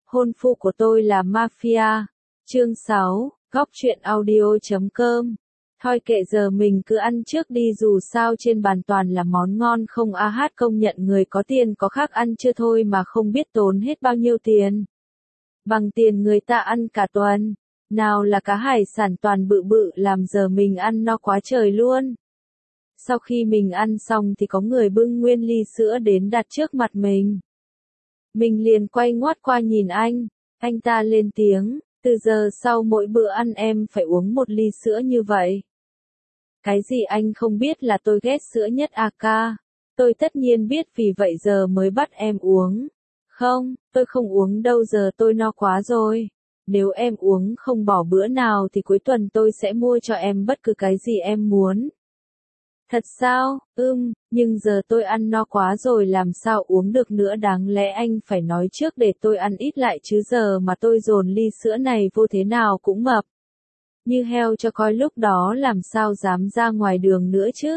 Hôn phu của tôi là mafia. Chương 6, góc truyện audio.com. Thôi kệ giờ mình cứ ăn trước đi, dù sao trên bàn toàn là món ngon không. Hát công nhận người có tiền có khác ăn chưa thôi mà không biết tốn hết bao nhiêu tiền. Bằng tiền người ta ăn cả tuần. Nào là cá hải sản toàn bự bự, làm giờ mình ăn no quá trời luôn. Sau khi mình ăn xong thì có người bưng nguyên ly sữa đến đặt trước mặt mình. Mình liền quay ngoắt qua nhìn anh ta lên tiếng, từ giờ sau mỗi bữa ăn em phải uống một ly sữa như vậy. Cái gì anh không biết là tôi ghét sữa nhất à ca? Tôi tất nhiên biết, vì vậy giờ mới bắt em uống. Không, tôi không uống đâu, giờ tôi no quá rồi. Nếu em uống không bỏ bữa nào thì cuối tuần tôi sẽ mua cho em bất cứ cái gì em muốn. Thật sao? Nhưng giờ tôi ăn no quá rồi, làm sao uống được nữa, đáng lẽ anh phải nói trước để tôi ăn ít lại chứ, giờ mà tôi dồn ly sữa này vô thế nào cũng mập như heo cho coi, lúc đó làm sao dám ra ngoài đường nữa chứ.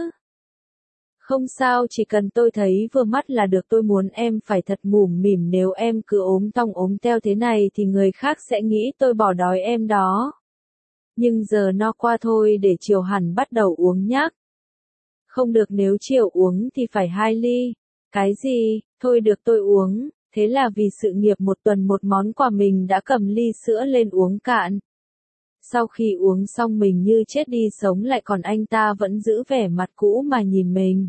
Không sao, chỉ cần tôi thấy vừa mắt là được, tôi muốn em phải thật mủm mỉm, nếu em cứ ốm tong ốm teo thế này thì người khác sẽ nghĩ tôi bỏ đói em đó. Nhưng giờ no qua thôi, để chiều hẳn bắt đầu uống nhắc. Không được, nếu chiều uống thì phải 2 ly. Cái gì? Thôi được, tôi uống. Thế là vì sự nghiệp một tuần một món quà, mình đã cầm ly sữa lên uống cạn. Sau khi uống xong mình như chết đi sống lại, còn anh ta vẫn giữ vẻ mặt cũ mà nhìn mình.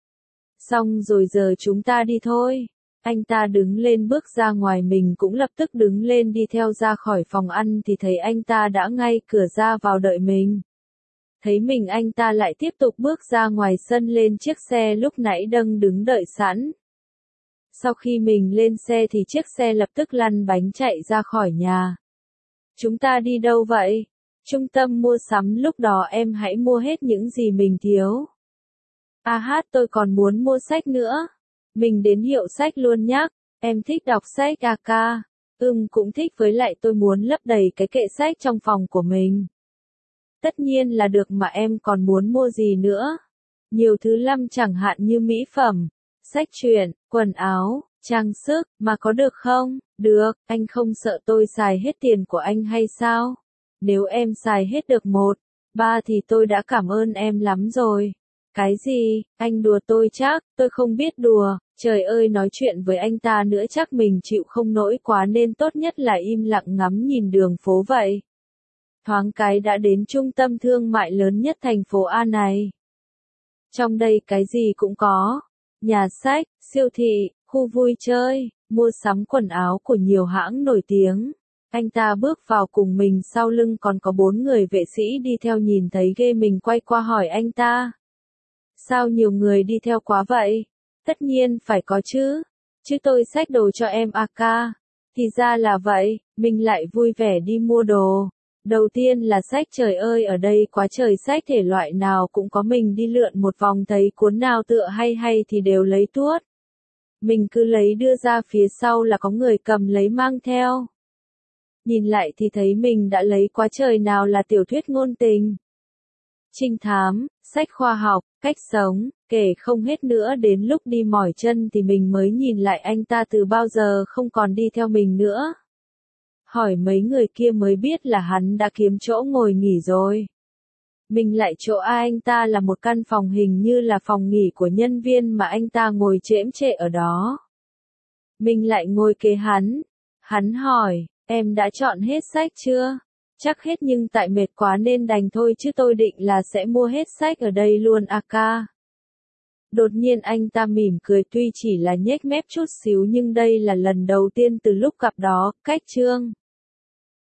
Xong rồi, giờ chúng ta đi thôi. Anh ta đứng lên bước ra ngoài, mình cũng lập tức đứng lên đi theo ra khỏi phòng ăn thì thấy anh ta đã ngay cửa ra vào đợi mình. Thấy mình, anh ta lại tiếp tục bước ra ngoài sân lên chiếc xe lúc nãy đang đứng đợi sẵn. Sau khi mình lên xe thì chiếc xe lập tức lăn bánh chạy ra khỏi nhà. Chúng ta đi đâu vậy? Trung tâm mua sắm, lúc đó em hãy mua hết những gì mình thiếu. Tôi còn muốn mua sách nữa. Mình đến hiệu sách luôn nhá. Em thích đọc sách à ca? Cũng thích, với lại tôi muốn lấp đầy cái kệ sách trong phòng của mình. Tất nhiên là được, mà em còn muốn mua gì nữa? Nhiều thứ lắm, chẳng hạn như mỹ phẩm, sách truyện, quần áo, trang sức, mà có được không? Được, anh không sợ tôi xài hết tiền của anh hay sao? Nếu em xài hết được 1, 3 thì tôi đã cảm ơn em lắm rồi. Cái gì? Anh đùa tôi chắc? Tôi không biết đùa. Trời ơi, nói chuyện với anh ta nữa chắc mình chịu không nổi quá, nên tốt nhất là im lặng ngắm nhìn đường phố vậy. Thoáng cái đã đến trung tâm thương mại lớn nhất thành phố A này. Trong đây cái gì cũng có. Nhà sách, siêu thị, khu vui chơi, mua sắm quần áo của nhiều hãng nổi tiếng. Anh ta bước vào cùng mình, sau lưng còn có 4 người vệ sĩ đi theo, nhìn thấy ghê mình quay qua hỏi anh ta. Sao nhiều người đi theo quá vậy? Tất nhiên phải có chứ. Chứ tôi xách đồ cho em à ca. Thì ra là vậy, mình lại vui vẻ đi mua đồ. Đầu tiên là sách, trời ơi ở đây quá trời sách, thể loại nào cũng có, mình đi lượn một vòng thấy cuốn nào tựa hay thì đều lấy tuốt. Mình cứ lấy đưa ra, phía sau là có người cầm lấy mang theo. Nhìn lại thì thấy mình đã lấy quá trời, nào là tiểu thuyết ngôn tình, trinh thám, sách khoa học, cách sống, kể không hết nữa. Đến lúc đi mỏi chân thì mình mới nhìn lại anh ta từ bao giờ không còn đi theo mình nữa. Hỏi mấy người kia mới biết là hắn đã kiếm chỗ ngồi nghỉ rồi. Mình lại chỗ anh ta là một căn phòng, hình như là phòng nghỉ của nhân viên, mà anh ta ngồi chễm chệ ở đó. Mình lại ngồi kế hắn. Hắn hỏi, em đã chọn hết sách chưa? Chắc hết, nhưng tại mệt quá nên đành thôi, chứ tôi định là sẽ mua hết sách ở đây luôn à ca. Đột nhiên anh ta mỉm cười, tuy chỉ là nhếch mép chút xíu, nhưng đây là lần đầu tiên từ lúc gặp đó, cách chương